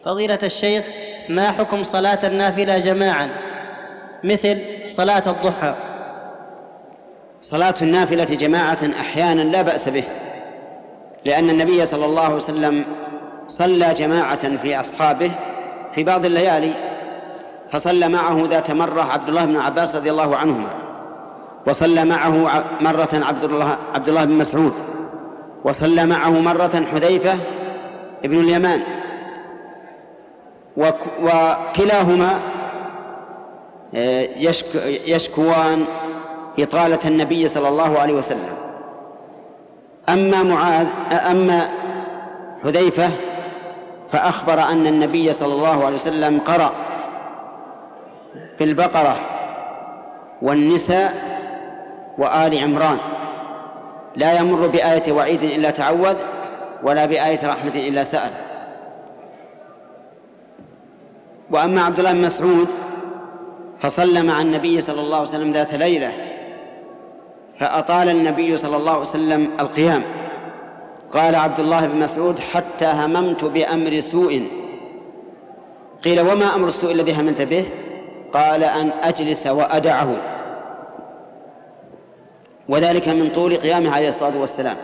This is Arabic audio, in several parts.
فضيلة الشيخ، ما حكم صلاة النافلة جماعا مثل صلاة الضحى؟ صلاة النافلة جماعة أحيانا لا بأس به، لأن النبي صلى الله عليه وسلم صلى جماعة في أصحابه في بعض الليالي، فصلى معه ذات مرة عبد الله بن عباس رضي الله عنهما، وصلى معه مرة عبد الله بن مسعود، وصلى معه مرة حذيفة ابن اليمان، وكلاهما يشكوان إطالة النبي صلى الله عليه وسلم. أما حذيفة فأخبر أن النبي صلى الله عليه وسلم قرأ في البقرة والنساء وآل عمران، لا يمر بآية وعيد إلا تعوذ، ولا بآية رحمة إلا سأل. وأما عبد الله بن مسعود فصلى مع النبي صلى الله عليه وسلم ذات ليلة، فأطال النبي صلى الله عليه وسلم القيام. قال عبد الله بن مسعود: حتى هممت بأمر سوء. قيل: وما أمر السوء الذي هممت به؟ قال: أن أجلس وأدعه، وذلك من طول قيامه عليه الصلاة والسلام.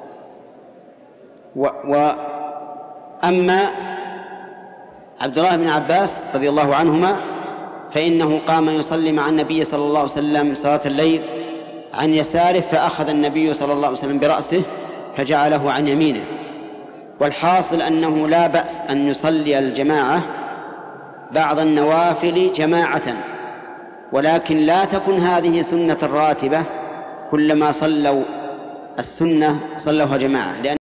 وأما عبد الله بن عباس رضي الله عنهما فإنه قام يصلي مع النبي صلى الله عليه وسلم صلاة الليل عن يساره، فأخذ النبي صلى الله عليه وسلم برأسه فجعله عن يمينه. والحاصل أنه لا بأس أن يصلي الجماعة بعض النوافل جماعة، ولكن لا تكن هذه سنة راتبة، كلما صلوا السنة صلوها جماعة.